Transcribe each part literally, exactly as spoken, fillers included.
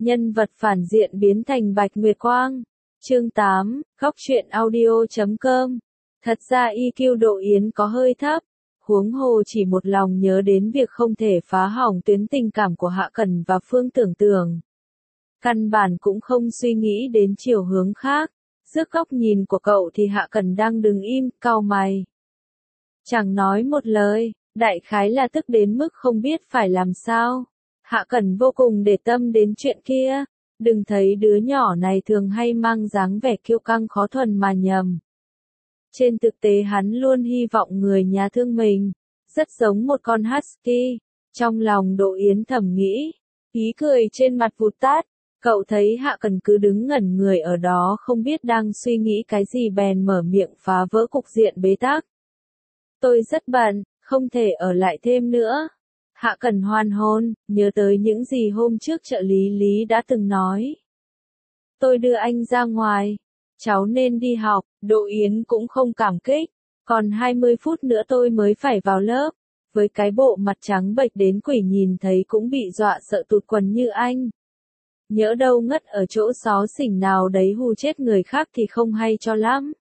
Nhân vật phản diện biến thành Bạch Nguyệt Quang. Chương tám, góc truyện audio chấm com. Thật ra i kiu Độ Yến có hơi thấp, huống hồ chỉ một lòng nhớ đến việc không thể phá hỏng tuyến tình cảm của Hạ Cẩn và Phương Tưởng Tưởng. Căn bản cũng không suy nghĩ đến chiều hướng khác. Trước góc nhìn của cậu thì Hạ Cẩn đang đứng im, cau mày. Chẳng nói một lời, đại khái là tức đến mức không biết phải làm sao. Hạ Cẩn vô cùng để tâm đến chuyện kia, đừng thấy đứa nhỏ này thường hay mang dáng vẻ kiêu căng khó thuần mà nhầm. Trên thực tế hắn luôn hy vọng người nhà thương mình, rất giống một con husky. Trong lòng Độ Yến thầm nghĩ, ý cười trên mặt vụt tắt, cậu thấy Hạ Cẩn cứ đứng ngẩn người ở đó không biết đang suy nghĩ cái gì bèn mở miệng phá vỡ cục diện bế tắc. Tôi rất bận, không thể ở lại thêm nữa. Hạ Cẩn hoan hôn, nhớ tới những gì hôm trước trợ lý Lý đã từng nói. Tôi đưa anh ra ngoài, cháu nên đi học. Độ Yến cũng không cảm kích, còn hai mươi phút nữa tôi mới phải vào lớp. Với cái bộ mặt trắng bệch đến quỷ nhìn thấy cũng bị dọa sợ tụt quần như anh. Nhỡ đâu ngất ở chỗ xó xỉnh nào đấy hù chết người khác thì không hay cho lắm.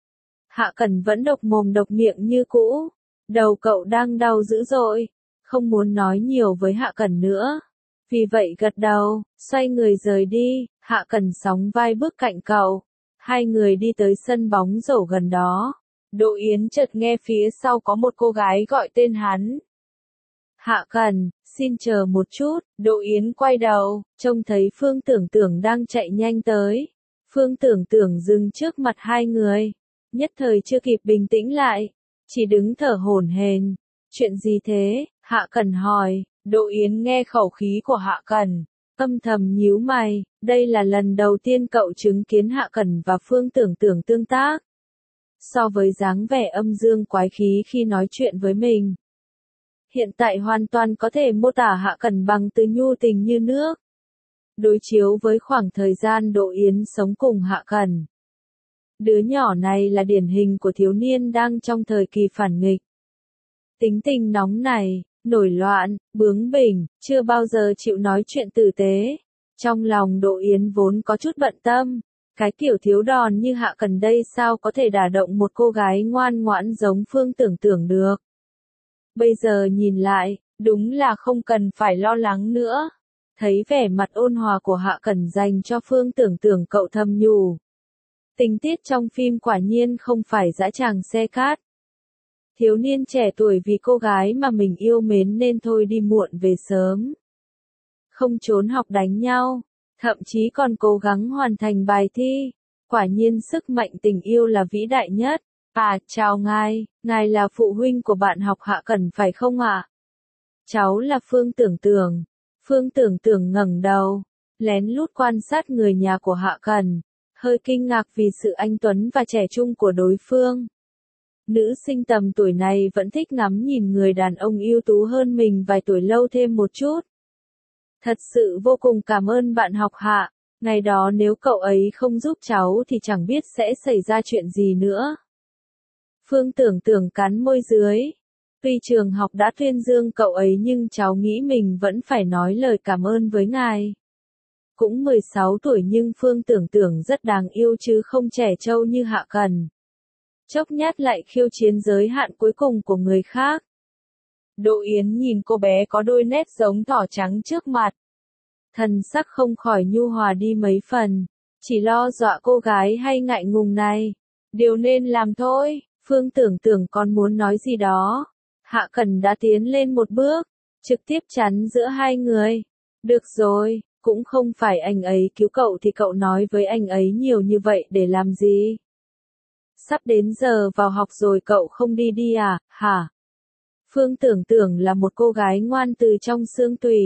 Hạ Cẩn vẫn độc mồm độc miệng như cũ, đầu cậu đang đau dữ dội, không muốn nói nhiều với Hạ Cẩn nữa. Vì vậy gật đầu, xoay người rời đi, Hạ Cẩn sóng vai bước cạnh cậu. Hai người đi tới sân bóng rổ gần đó. Độ Yến chợt nghe phía sau có một cô gái gọi tên hắn. Hạ Cẩn, xin chờ một chút. Độ Yến quay đầu, trông thấy Phương Tưởng Tưởng đang chạy nhanh tới. Phương Tưởng Tưởng dừng trước mặt hai người, nhất thời chưa kịp bình tĩnh lại, chỉ đứng thở hổn hển. Chuyện gì thế? Hạ Cẩn hỏi. Độ Yến nghe khẩu khí của Hạ Cẩn, âm thầm nhíu mày, đây là lần đầu tiên cậu chứng kiến Hạ Cẩn và Phương Tưởng Tưởng tương tác. So với dáng vẻ âm dương quái khí khi nói chuyện với mình, hiện tại hoàn toàn có thể mô tả Hạ Cẩn bằng từ nhu tình như nước. Đối chiếu với khoảng thời gian Độ Yến sống cùng Hạ Cẩn, đứa nhỏ này là điển hình của thiếu niên đang trong thời kỳ phản nghịch. Tính tình nóng này, nổi loạn, bướng bỉnh, chưa bao giờ chịu nói chuyện tử tế. Trong lòng Độ Yến vốn có chút bận tâm, cái kiểu thiếu đòn như Hạ Cẩn đây sao có thể đả động một cô gái ngoan ngoãn giống Phương Tưởng Tưởng được. Bây giờ nhìn lại, đúng là không cần phải lo lắng nữa. Thấy vẻ mặt ôn hòa của Hạ Cẩn dành cho Phương Tưởng Tưởng, cậu thầm nhủ. Tình tiết trong phim quả nhiên không phải dã tràng xe cát. Thiếu niên trẻ tuổi vì cô gái mà mình yêu mến nên thôi đi muộn về sớm. Không trốn học đánh nhau, thậm chí còn cố gắng hoàn thành bài thi. Quả nhiên sức mạnh tình yêu là vĩ đại nhất. À, chào ngài, ngài là phụ huynh của bạn học Hạ Cẩn phải không ạ? Cháu là Phương Tưởng Tưởng. Phương Tưởng Tưởng ngẩng đầu, lén lút quan sát người nhà của Hạ Cẩn, hơi kinh ngạc vì sự anh tuấn và trẻ trung của đối phương. Nữ sinh tầm tuổi này vẫn thích ngắm nhìn người đàn ông ưu tú hơn mình vài tuổi lâu thêm một chút. Thật sự vô cùng cảm ơn bạn học Hạ, ngày đó nếu cậu ấy không giúp cháu thì chẳng biết sẽ xảy ra chuyện gì nữa. Phương Tưởng Tưởng cắn môi dưới. Tuy trường học đã tuyên dương cậu ấy nhưng cháu nghĩ mình vẫn phải nói lời cảm ơn với ngài. Cũng mười sáu tuổi nhưng Phương Tưởng Tưởng rất đáng yêu chứ không trẻ trâu như Hạ Cẩn. Chốc nhát lại khiêu chiến giới hạn cuối cùng của người khác. Độ Yến nhìn cô bé có đôi nét giống thỏ trắng trước mặt. Thần sắc không khỏi nhu hòa đi mấy phần, chỉ lo dọa cô gái hay ngại ngùng này. Điều nên làm thôi. Phương Tưởng Tưởng còn muốn nói gì đó. Hạ Cẩn đã tiến lên một bước, trực tiếp chắn giữa hai người. Được rồi, cũng không phải anh ấy cứu cậu thì cậu nói với anh ấy nhiều như vậy để làm gì? Sắp đến giờ vào học rồi cậu không đi đi à, hả? Phương Tưởng Tưởng là một cô gái ngoan từ trong xương tủy.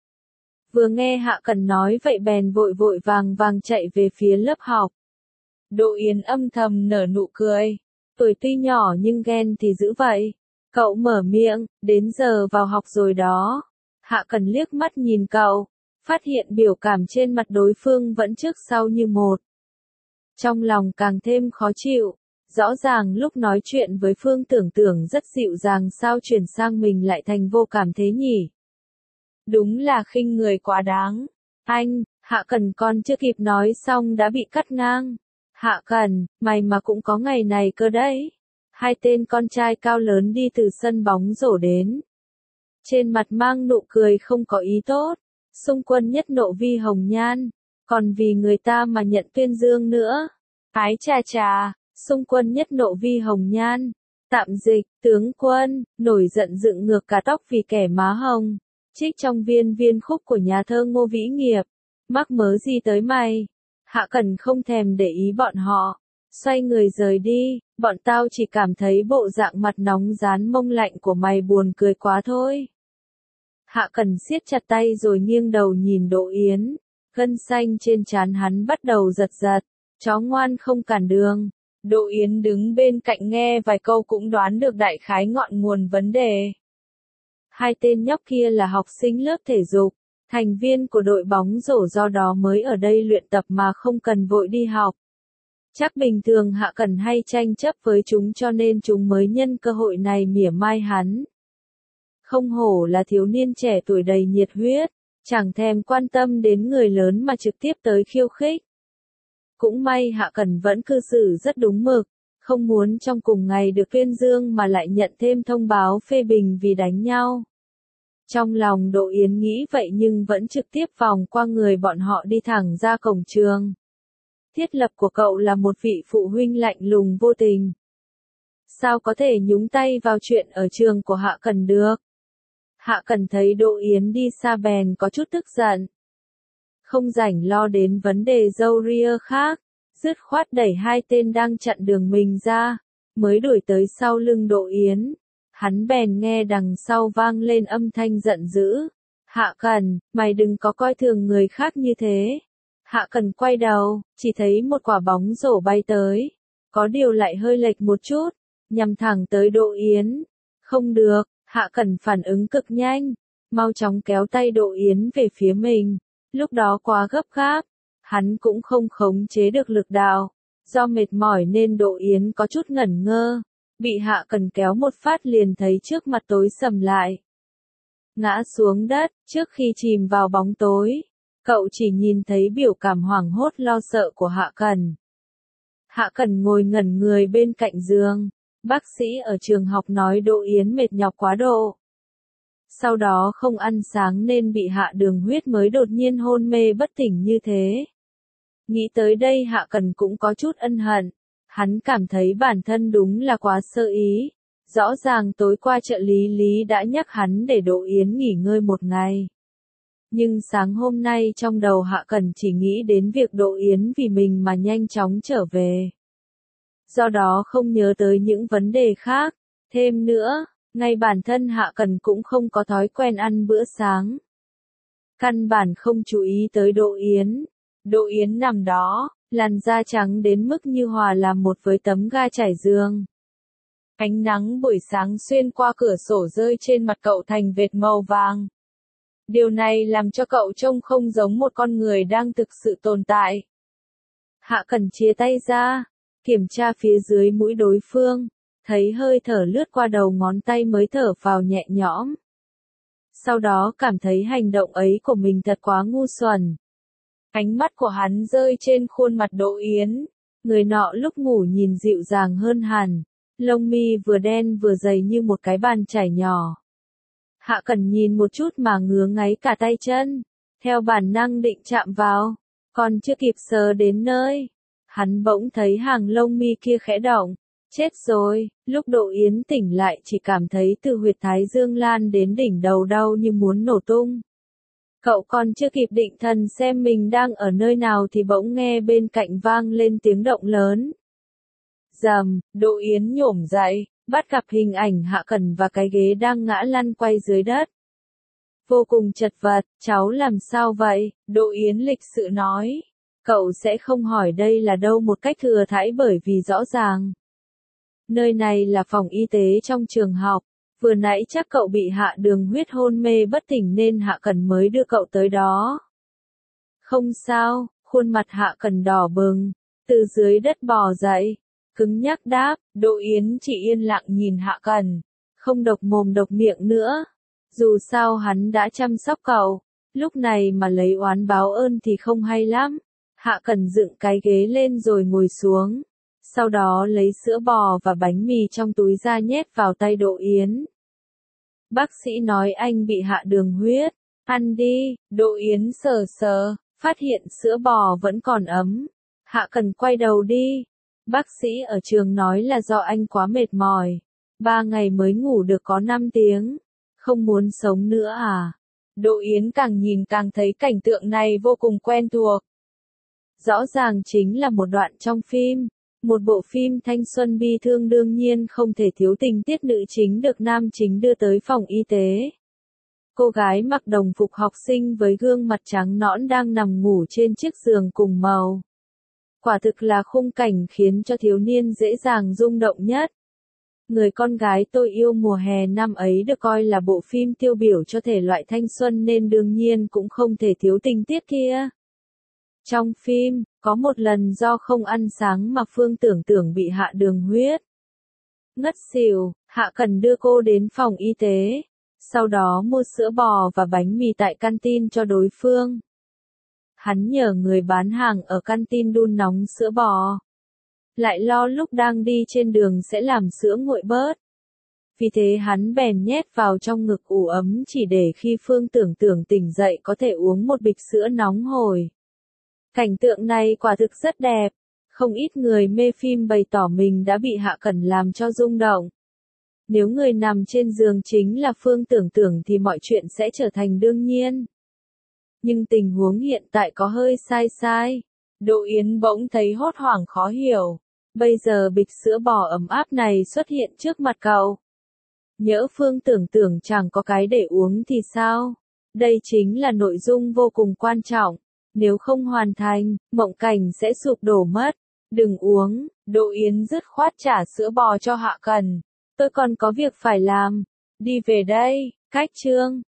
Vừa nghe Hạ Cẩn nói vậy bèn vội vội vàng vàng chạy về phía lớp học. Độ Yến âm thầm nở nụ cười. Tuổi tuy nhỏ nhưng ghen thì dữ vậy. Cậu mở miệng, đến giờ vào học rồi đó. Hạ Cẩn liếc mắt nhìn cậu, phát hiện biểu cảm trên mặt đối phương vẫn trước sau như một. Trong lòng càng thêm khó chịu. Rõ ràng lúc nói chuyện với Phương Tưởng Tưởng rất dịu dàng, sao chuyển sang mình lại thành vô cảm thế nhỉ? Đúng là khinh người quá đáng. Anh, Hạ Cần còn chưa kịp nói xong đã bị cắt ngang. Hạ Cần, mày mà cũng có ngày này cơ đấy. Hai tên con trai cao lớn đi từ sân bóng rổ đến. Trên mặt mang nụ cười không có ý tốt. Xung Quân nhất nộ vì Hồng Nhan. Còn vì người ta mà nhận tuyên dương nữa. Ái chà chà, Xung Quân nhất nộ vì Hồng Nhan. Tạm dịch, tướng quân, nổi giận dựng ngược cả tóc vì kẻ má hồng. Trích trong viên viên khúc của nhà thơ Ngô Vĩ Nghiệp. Mắc mớ gì tới mày? Hạ Cần không thèm để ý bọn họ. Xoay người rời đi, bọn tao chỉ cảm thấy bộ dạng mặt nóng rán mông lạnh của mày buồn cười quá thôi. Hạ Cần siết chặt tay rồi nghiêng đầu nhìn Đỗ Yến. Gân xanh trên trán hắn bắt đầu giật giật. Chó ngoan không cản đường. Đỗ Yến đứng bên cạnh nghe vài câu cũng đoán được đại khái ngọn nguồn vấn đề. Hai tên nhóc kia là học sinh lớp thể dục, thành viên của đội bóng rổ do đó mới ở đây luyện tập mà không cần vội đi học. Chắc bình thường Hạ Cần hay tranh chấp với chúng cho nên chúng mới nhân cơ hội này mỉa mai hắn. Không hổ là thiếu niên trẻ tuổi đầy nhiệt huyết, chẳng thèm quan tâm đến người lớn mà trực tiếp tới khiêu khích. Cũng may Hạ Cần vẫn cư xử rất đúng mực, không muốn trong cùng ngày được tuyên dương mà lại nhận thêm thông báo phê bình vì đánh nhau. Trong lòng Đỗ Yến nghĩ vậy nhưng vẫn trực tiếp vòng qua người bọn họ đi thẳng ra cổng trường. Thiết lập của cậu là một vị phụ huynh lạnh lùng vô tình. Sao có thể nhúng tay vào chuyện ở trường của Hạ Cần được? Hạ Cần thấy Đỗ Yến đi xa bèn có chút tức giận. Không rảnh lo đến vấn đề râu ria khác, dứt khoát đẩy hai tên đang chặn đường mình ra, mới đuổi tới sau lưng Đỗ Yến. Hắn bèn nghe đằng sau vang lên âm thanh giận dữ. Hạ Cần, mày đừng có coi thường người khác như thế. Hạ Cần quay đầu, chỉ thấy một quả bóng rổ bay tới. Có điều lại hơi lệch một chút, nhằm thẳng tới Đỗ Yến. Không được, Hạ Cần phản ứng cực nhanh, mau chóng kéo tay Đỗ Yến về phía mình. Lúc đó quá gấp gáp, hắn cũng không khống chế được lực đạo. Do mệt mỏi nên Đỗ Yến có chút ngẩn ngơ. Bị Hạ Cần kéo một phát liền thấy trước mặt tối sầm lại. Ngã xuống đất, trước khi chìm vào bóng tối, cậu chỉ nhìn thấy biểu cảm hoảng hốt lo sợ của Hạ Cần. Hạ Cần ngồi ngẩn người bên cạnh giường, bác sĩ ở trường học nói Đỗ Yến mệt nhọc quá độ. Sau đó không ăn sáng nên bị hạ đường huyết mới đột nhiên hôn mê bất tỉnh như thế. Nghĩ tới đây Hạ Cần cũng có chút ân hận. Hắn cảm thấy bản thân đúng là quá sơ ý. Rõ ràng tối qua trợ lý Lý đã nhắc hắn để Đỗ Yến nghỉ ngơi một ngày. Nhưng sáng hôm nay trong đầu Hạ Cần chỉ nghĩ đến việc Đỗ Yến vì mình mà nhanh chóng trở về. Do đó không nhớ tới những vấn đề khác. Thêm nữa, ngay bản thân Hạ Cần cũng không có thói quen ăn bữa sáng. Căn bản không chú ý tới Đỗ Yến. Đỗ Yến nằm đó, làn da trắng đến mức như hòa làm một với tấm ga trải giường. Ánh nắng buổi sáng xuyên qua cửa sổ rơi trên mặt cậu thành vệt màu vàng. Điều này làm cho cậu trông không giống một con người đang thực sự tồn tại. Hạ Cần chia tay ra, kiểm tra phía dưới mũi đối phương, thấy hơi thở lướt qua đầu ngón tay mới thở vào nhẹ nhõm. Sau đó cảm thấy hành động ấy của mình thật quá ngu xuẩn. Ánh mắt của hắn rơi trên khuôn mặt Đỗ Yến, người nọ lúc ngủ nhìn dịu dàng hơn hẳn, lông mi vừa đen vừa dày như một cái bàn chải nhỏ. Hạ Cần nhìn một chút mà ngứa ngáy cả tay chân, theo bản năng định chạm vào, còn chưa kịp sờ đến nơi, hắn bỗng thấy hàng lông mi kia khẽ động. Chết rồi, lúc Đỗ Yến tỉnh lại chỉ cảm thấy từ huyệt thái dương lan đến đỉnh đầu đau như muốn nổ tung. Cậu còn chưa kịp định thần xem mình đang ở nơi nào thì bỗng nghe bên cạnh vang lên tiếng động lớn. Rầm, Đỗ Yến nhổm dậy, bắt gặp hình ảnh Hạ Cần và cái ghế đang ngã lăn quay dưới đất. Vô cùng chật vật, cháu làm sao vậy? Đỗ Yến lịch sự nói. Cậu sẽ không hỏi đây là đâu một cách thừa thãi bởi vì rõ ràng. Nơi này là phòng y tế trong trường học, vừa nãy chắc cậu bị hạ đường huyết hôn mê bất tỉnh nên Hạ Cần mới đưa cậu tới đó. Không sao, khuôn mặt Hạ Cần đỏ bừng, từ dưới đất bò dậy, cứng nhắc đáp. Đỗ Yến chỉ yên lặng nhìn Hạ Cần, không độc mồm độc miệng nữa. Dù sao hắn đã chăm sóc cậu, Lúc này mà lấy oán báo ơn thì không hay lắm. Hạ Cần dựng cái ghế lên rồi ngồi xuống. Sau đó lấy sữa bò và bánh mì trong túi ra nhét vào tay Đỗ Yến. Bác sĩ nói anh bị hạ đường huyết. Ăn đi. Đỗ Yến sờ sờ, phát hiện sữa bò vẫn còn ấm. Hạ Cần quay đầu đi. Bác sĩ ở trường nói là do anh quá mệt mỏi. Ba ngày mới ngủ được có năm tiếng. Không muốn sống nữa à? Đỗ Yến càng nhìn càng thấy cảnh tượng này vô cùng quen thuộc. Rõ ràng chính là một đoạn trong phim. Một bộ phim thanh xuân bi thương đương nhiên không thể thiếu tình tiết nữ chính được nam chính đưa tới phòng y tế. Cô gái mặc đồng phục học sinh với gương mặt trắng nõn đang nằm ngủ trên chiếc giường cùng màu. Quả thực là khung cảnh khiến cho thiếu niên dễ dàng rung động nhất. Người con gái tôi yêu mùa hè năm ấy được coi là bộ phim tiêu biểu cho thể loại thanh xuân nên đương nhiên cũng không thể thiếu tình tiết kia. Trong phim, có một lần do không ăn sáng mà Phương Tưởng Tưởng bị hạ đường huyết. Ngất xỉu, Hạ Cần đưa cô đến phòng y tế. Sau đó mua sữa bò và bánh mì tại canteen cho đối phương. Hắn nhờ người bán hàng ở canteen đun nóng sữa bò. Lại lo lúc đang đi trên đường sẽ làm sữa nguội bớt. Vì thế hắn bèn nhét vào trong ngực ủ ấm chỉ để khi Phương Tưởng Tưởng tỉnh dậy có thể uống một bịch sữa nóng hổi. Cảnh tượng này quả thực rất đẹp. Không ít người mê phim bày tỏ mình đã bị Hạ Cần làm cho rung động. Nếu người nằm trên giường chính là Phương Tưởng Tưởng thì mọi chuyện sẽ trở thành đương nhiên. Nhưng tình huống hiện tại có hơi sai sai. Đỗ Yến bỗng thấy hốt hoảng khó hiểu. Bây giờ bịch sữa bò ấm áp này xuất hiện trước mặt cậu. Nhỡ Phương Tưởng Tưởng chẳng có cái để uống thì sao? Đây chính là nội dung vô cùng quan trọng. Nếu không hoàn thành, mộng cảnh sẽ sụp đổ mất. Đừng uống. Đỗ Yến dứt khoát trả sữa bò cho Hạ Cần. Tôi còn có việc phải làm. Đi về đây. Cách chương.